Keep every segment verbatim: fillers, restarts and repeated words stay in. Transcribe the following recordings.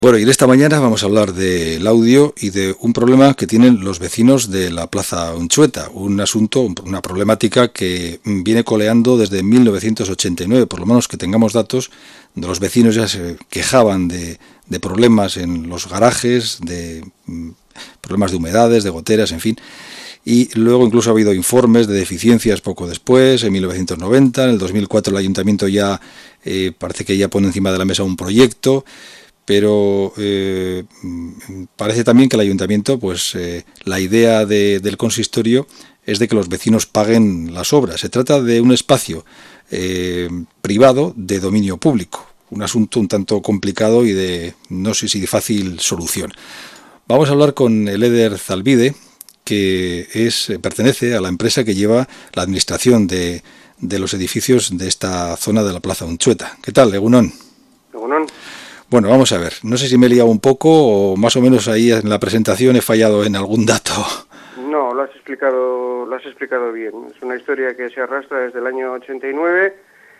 Bueno, y en esta mañana vamos a hablar del audio y de un problema que tienen los vecinos de la Plaza Unchueta, un asunto, una problemática que viene coleando desde mil novecientos ochenta y nueve, por lo menos que tengamos datos, de los vecinos ya se quejaban de, de problemas en los garajes, de problemas de humedades, de goteras, en fin. Y luego incluso ha habido informes de deficiencias poco después, en mil novecientos noventa, en el dos mil cuatro el ayuntamiento ya eh, parece que ya pone encima de la mesa un proyecto. Pero eh, parece también que el ayuntamiento, pues eh, la idea de, del consistorio es de que los vecinos paguen las obras. Se trata de un espacio eh, privado de dominio público, un asunto un tanto complicado y de no sé si de fácil solución. Vamos a hablar con el Eder Zalbide, que es pertenece a la empresa que lleva la administración de, de los edificios de esta zona de la Plaza Unchueta. ¿Qué tal, Egunon? Egunon. Bueno, vamos a ver, no sé si me he liado un poco o más o menos ahí en la presentación he fallado en algún dato. No, lo has explicado, lo has explicado bien. Es una historia que se arrastra desde el año ochenta y nueve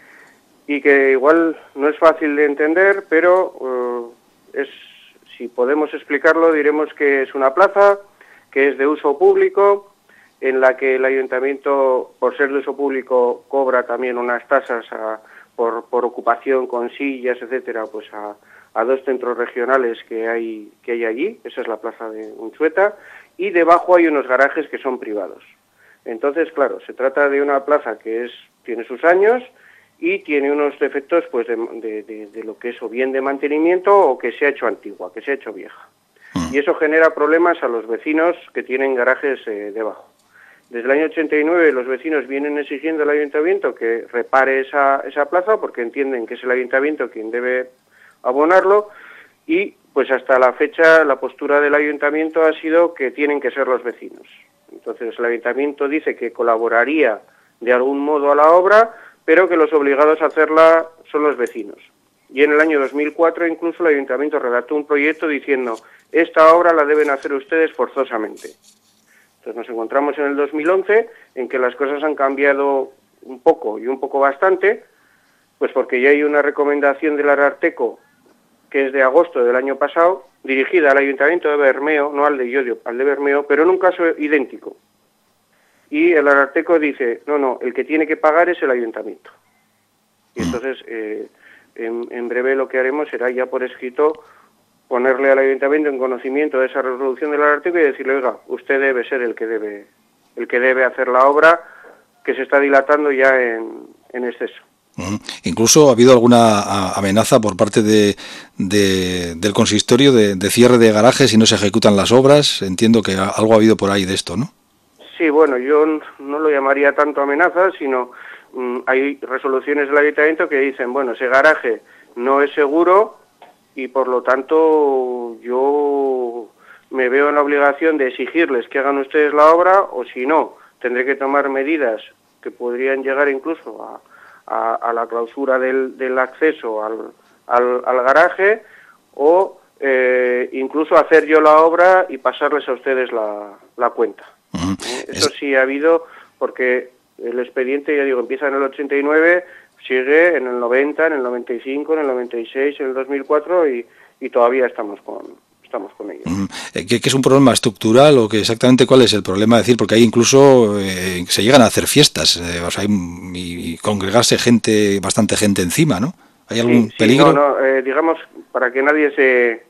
y que igual no es fácil de entender, pero uh, es, si podemos explicarlo, diremos que es una plaza que es de uso público, en la que el ayuntamiento, por ser de uso público, cobra también unas tasas a, por, por ocupación con sillas, etcétera, pues a a dos centros regionales que hay que hay allí, esa es la plaza de Unchueta, y debajo hay unos garajes que son privados. Entonces, claro, se trata de una plaza que es tiene sus años y tiene unos defectos pues de, de, de, de lo que es o bien de mantenimiento o que se ha hecho antigua, que se ha hecho vieja. Y eso genera problemas a los vecinos que tienen garajes eh, debajo. Desde el año ochenta y nueve los vecinos vienen exigiendo al ayuntamiento que repare esa, esa plaza porque entienden que es el ayuntamiento quien debe abonarlo y pues hasta la fecha la postura del ayuntamiento ha sido que tienen que ser los vecinos. Entonces el ayuntamiento dice que colaboraría de algún modo a la obra, pero que los obligados a hacerla son los vecinos. Y en el año dos mil cuatro incluso el ayuntamiento redactó un proyecto diciendo esta obra la deben hacer ustedes forzosamente. Entonces nos encontramos en el dos mil once en que las cosas han cambiado un poco y un poco bastante, pues porque ya hay una recomendación del Ararteko que es de agosto del año pasado, dirigida al Ayuntamiento de Bermeo, no al de Llodio, al de Bermeo, pero en un caso idéntico. Y el Ararteko dice, no, no, el que tiene que pagar es el Ayuntamiento. Y entonces, eh, en, en breve lo que haremos será ya por escrito ponerle al Ayuntamiento en conocimiento de esa resolución del Ararteko y decirle, oiga, usted debe ser el que debe, el que debe hacer la obra que se está dilatando ya en, en exceso. Uh-huh. Incluso ha habido alguna amenaza por parte de, de del consistorio de, de cierre de garajes si no se ejecutan las obras. Entiendo que algo ha habido por ahí de esto, ¿no? Sí, bueno, yo no lo llamaría tanto amenaza, sino um, hay resoluciones del ayuntamiento que dicen, bueno, ese garaje no es seguro y por lo tanto yo me veo en la obligación de exigirles que hagan ustedes la obra o si no, tendré que tomar medidas que podrían llegar incluso a A, a la clausura del, del acceso al, al, al garaje o eh, incluso hacer yo la obra y pasarles a ustedes la, la cuenta. Uh-huh. ¿Eh? Eso es... sí ha habido porque el expediente, ya digo, empieza en el ochenta y nueve, sigue en el noventa, en el noventa y cinco, en el noventa y seis, en el dos mil cuatro y, y todavía estamos con... estamos con ellos. Uh-huh. ¿Qué, ¿Qué es un problema estructural o que exactamente cuál es el problema? Es decir, porque ahí incluso eh, se llegan a hacer fiestas, eh, o sea, hay, y, y congregarse gente, bastante gente encima, ¿no? ¿Hay algún sí, sí, peligro? No, no, eh, digamos, para que nadie se,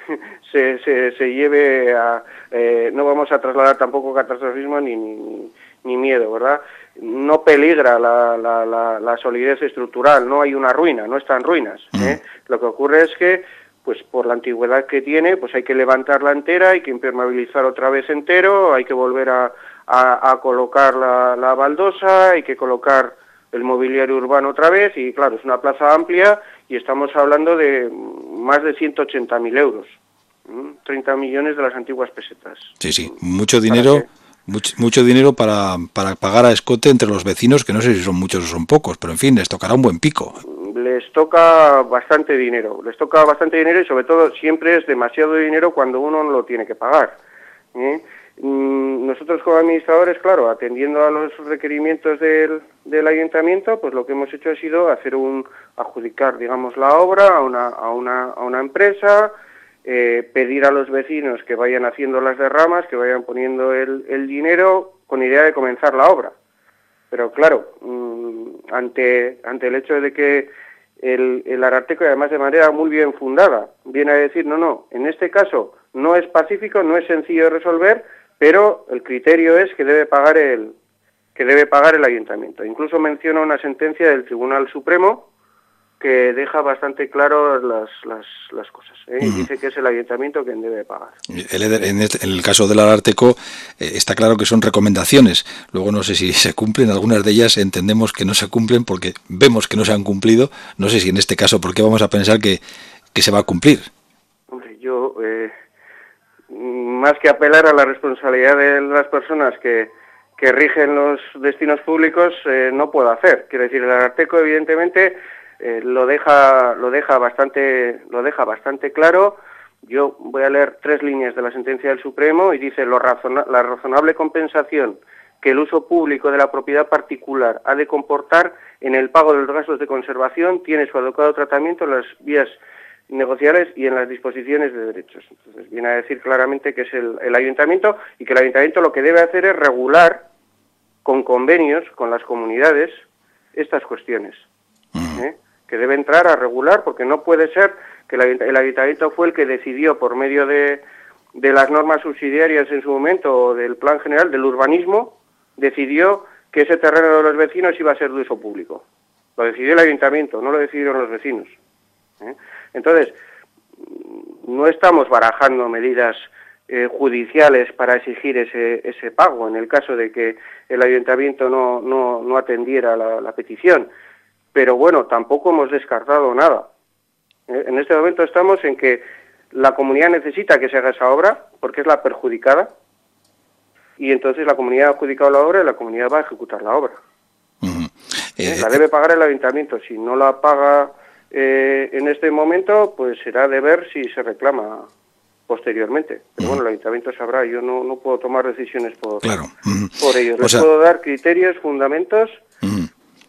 se, se, se lleve a... Eh, no vamos a trasladar tampoco catastrofismo ni, ni, ni miedo, ¿verdad? No peligra la, la, la, la solidez estructural, no hay una ruina, no están ruinas. ¿eh? Uh-huh. Lo que ocurre es que pues por la antigüedad que tiene, pues hay que levantarla entera, hay que impermeabilizar otra vez entero, hay que volver a, a, a colocar la, la baldosa, hay que colocar el mobiliario urbano otra vez, y claro, es una plaza amplia y estamos hablando de más de ciento ochenta mil euros, treinta millones de las antiguas pesetas. Sí, sí, mucho dinero, mucho, mucho dinero para, para pagar a escote entre los vecinos, que no sé si son muchos o son pocos, pero en fin, les tocará un buen pico. Les toca bastante dinero, les toca bastante dinero y sobre todo siempre es demasiado dinero cuando uno no lo tiene que pagar. ¿eh? Nosotros como administradores, claro, atendiendo a los requerimientos del, del ayuntamiento, pues lo que hemos hecho ha sido hacer un adjudicar, digamos, la obra a una, a una, a una empresa eh, pedir a los vecinos que vayan haciendo las derramas, que vayan poniendo el, el dinero con idea de comenzar la obra. Pero claro, mmm, ante, ante el hecho de que el, el Ararteko, y además de manera muy bien fundada, viene a decir, no, no, en este caso no es pacífico, no es sencillo de resolver, pero el criterio es que debe pagar el que debe pagar el ayuntamiento. Incluso menciona una sentencia del Tribunal Supremo que deja bastante claro las, las, las cosas, ¿eh? Y dice que es el ayuntamiento quien debe pagar. En, este, en el caso del Ararteko eh, está claro que son recomendaciones. Luego no sé si se cumplen, algunas de ellas entendemos que no se cumplen porque vemos que no se han cumplido. No sé si en este caso, ¿por qué vamos a pensar que, que se va a cumplir? Hombre, yo, eh, más que apelar a la responsabilidad de las personas que que rigen los destinos públicos, eh, no puedo hacer. Quiero decir, el Ararteko evidentemente eh, lo deja lo deja bastante lo deja bastante claro. Yo voy a leer tres líneas de la sentencia del Supremo y dice lo razona, la razonable compensación que el uso público de la propiedad particular ha de comportar en el pago de los gastos de conservación tiene su adecuado tratamiento en las vías negociables y en las disposiciones de derechos. Entonces viene a decir claramente que es el, el ayuntamiento y que el ayuntamiento lo que debe hacer es regular con convenios con las comunidades estas cuestiones, ¿eh? Que debe entrar a regular, porque no puede ser que el, el ayuntamiento fue el que decidió por medio de, de las normas subsidiarias en su momento o del plan general del urbanismo, decidió que ese terreno de los vecinos iba a ser de uso público. Lo decidió el ayuntamiento, no lo decidieron los vecinos, ¿eh? Entonces, no estamos barajando medidas eh, judiciales para exigir ese, ese pago, en el caso de que el ayuntamiento no, no, no atendiera la, la petición. Pero bueno, tampoco hemos descartado nada. Eh, en este momento estamos en que la comunidad necesita que se haga esa obra, porque es la perjudicada, y entonces la comunidad ha adjudicado la obra y la comunidad va a ejecutar la obra. Uh-huh. eh, la debe pagar el ayuntamiento. Si no la paga Eh, en este momento, pues será de ver si se reclama posteriormente. Pero bueno, el ayuntamiento sabrá, yo no, no puedo tomar decisiones por, claro. por ellos. Les o sea, puedo dar criterios, fundamentos uh-huh.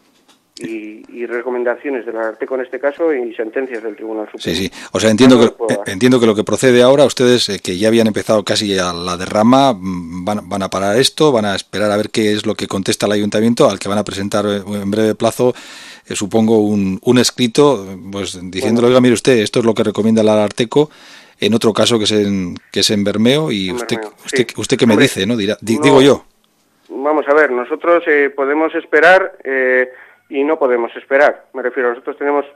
y, y recomendaciones del Ararteko en este caso y sentencias del Tribunal Supremo. Sí, sí. O sea, entiendo, no que, eh, entiendo que lo que procede ahora, ustedes eh, que ya habían empezado casi a la derrama, van, van a parar esto, van a esperar a ver qué es lo que contesta el ayuntamiento, al que van a presentar en breve plazo, eh, supongo, un, un escrito, pues diciéndole, bueno, oiga, mire usted, esto es lo que recomienda el Ararteko, en otro caso que es en, que es en Bermeo, y en usted, Bermeo, usted, sí. usted qué me Hombre, dice, ¿no? Dirá, di, no, digo yo. Vamos a ver, nosotros eh, podemos esperar eh, y no podemos esperar. Me refiero, nosotros tenemos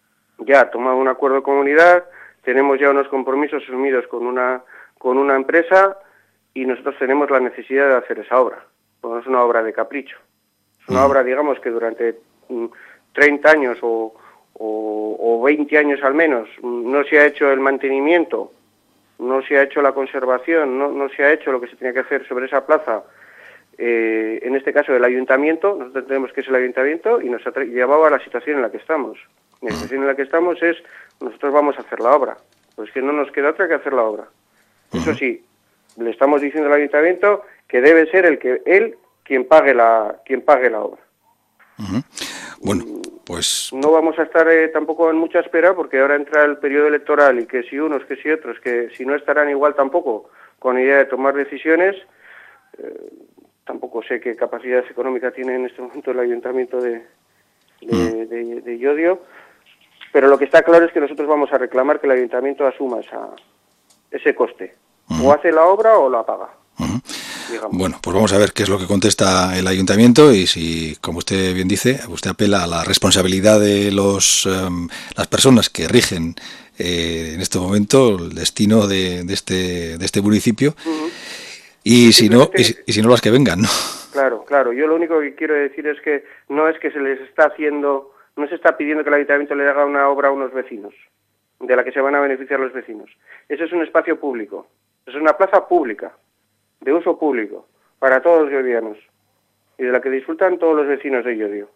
ya tomado un acuerdo de comunidad, tenemos ya unos compromisos asumidos con una, con una empresa y nosotros tenemos la necesidad de hacer esa obra. Pues no es una obra de capricho. Es una mm. obra, digamos, que durante mm, treinta años o, o, o veinte años al menos no se ha hecho el mantenimiento, no se ha hecho la conservación, no, no se ha hecho lo que se tenía que hacer sobre esa plaza, eh, en este caso el ayuntamiento. Nosotros tenemos que es el ayuntamiento y nos ha llevado a la situación en la que estamos. Y la situación en la que estamos es, nosotros vamos a hacer la obra, pues que no nos queda otra que hacer la obra. Uh-huh. Eso sí, le estamos diciendo al ayuntamiento que debe ser el que él quien pague la quien pague la obra. Uh-huh. Bueno, pues no vamos a estar eh, tampoco en mucha espera, porque ahora entra el periodo electoral y que si unos, que si otros, que si no estarán igual tampoco con idea de tomar decisiones. Eh, tampoco sé qué capacidad económica tiene en este momento el ayuntamiento de, de, uh-huh. de, de Llodio, pero lo que está claro es que nosotros vamos a reclamar que el ayuntamiento asuma esa, ese coste. Uh-huh. O hace la obra o la paga. Uh-huh. Bueno, pues vamos a ver qué es lo que contesta el ayuntamiento y si, como usted bien dice, usted apela a la responsabilidad de los um, las personas que rigen eh, en este momento el destino de, de este de este municipio. Uh-huh. Y si no y si, y si no las que vengan, ¿no? Claro, claro. Yo lo único que quiero decir es que no es que se les está haciendo, no se está pidiendo que el ayuntamiento le haga una obra a unos vecinos, de la que se van a beneficiar los vecinos. Ese es un espacio público, es una plaza pública, de uso público, para todos los llodianos, y de la que disfrutan todos los vecinos de Llodio.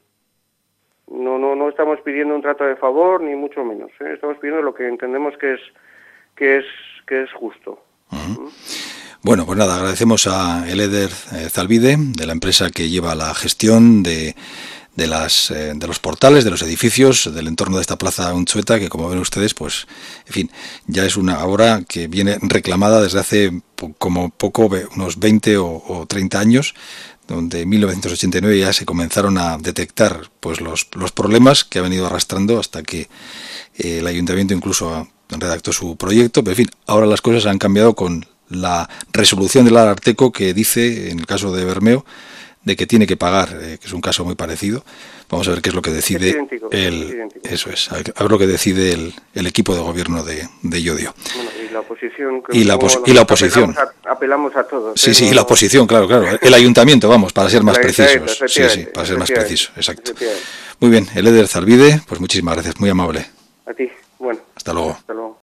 No, no, no estamos pidiendo un trato de favor, ni mucho menos, ¿eh? Estamos pidiendo lo que entendemos que es, que es, que es justo. Uh-huh. ¿Mm? Bueno, pues nada, agradecemos a Eleder Zalbide, de la empresa que lleva la gestión de, de las eh, de los portales, de los edificios, del entorno de esta plaza Unzueta, que como ven ustedes, pues, en fin, ya es una obra que viene reclamada desde hace como poco unos veinte o, o treinta años, donde en mil novecientos ochenta y nueve ya se comenzaron a detectar pues los, los problemas que ha venido arrastrando hasta que eh, el ayuntamiento incluso redactó su proyecto. Pero en fin, ahora las cosas han cambiado con la resolución del Ararteko, que dice, en el caso de Bermeo, de que tiene que pagar, eh, que es un caso muy parecido. Vamos a ver qué es lo que decide es idéntico, el, es idéntico. eso es, a ver lo que decide el, el equipo de gobierno de, de Llodio. Bueno, y la oposición, que y la, pos y la oposición. Apelamos a, apelamos a todos. Sí, ¿eh? sí, no, y la oposición, claro, claro. El ayuntamiento, vamos, para ser más precisos. Sí, sí, para ser más efectivamente, preciso, exacto. Muy bien, el Eder Zalvide, pues muchísimas gracias, muy amable. A ti, bueno. Hasta luego. Hasta luego.